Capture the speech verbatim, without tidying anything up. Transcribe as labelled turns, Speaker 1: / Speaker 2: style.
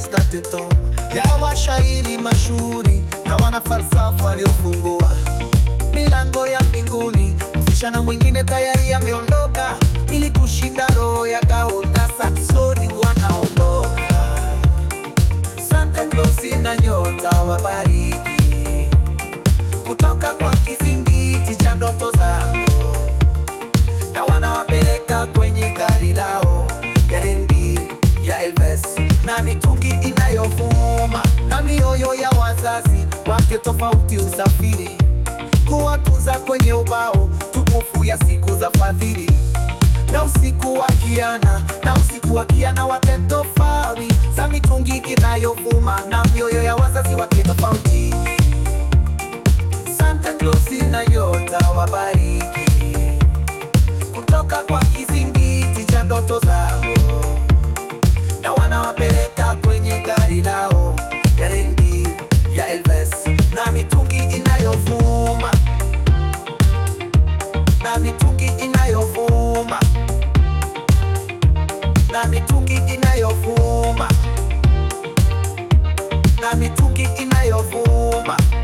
Speaker 1: na teto ya washairi mashuhuri na wanafalsafa waliofungua milango ya mbinguni. Msichana mwingine tayari ameondoka ili kushinda roho ya kaunda. Saxoni wanaondoka, Santa Claus na nyota wabariki kutoka kwa kizingiti cha ndoto zao, na wanawapeleka kwenye gari lao ya rendi ya Elvis na mitungi inayovuma, na mioyo ya wazazi wake tofauti usafiri kuwatunza kwenye ubao tukufu ya siku za fadhili. Na usiku wa kiana, na usiku wa kiana wake tofauti za mitungi inayovuma, na mioyo ya wazazi wake tofauti. Santa Claus na nyota wabariki kutoka kwa kizingiti cha ndoto zao, na wanawapeleka kwenye gari lao ya rendi ya Elvis na mitungi inayovuma, na mitungi inayovuma, na mitungi inayovuma, na mitungi inayovuma.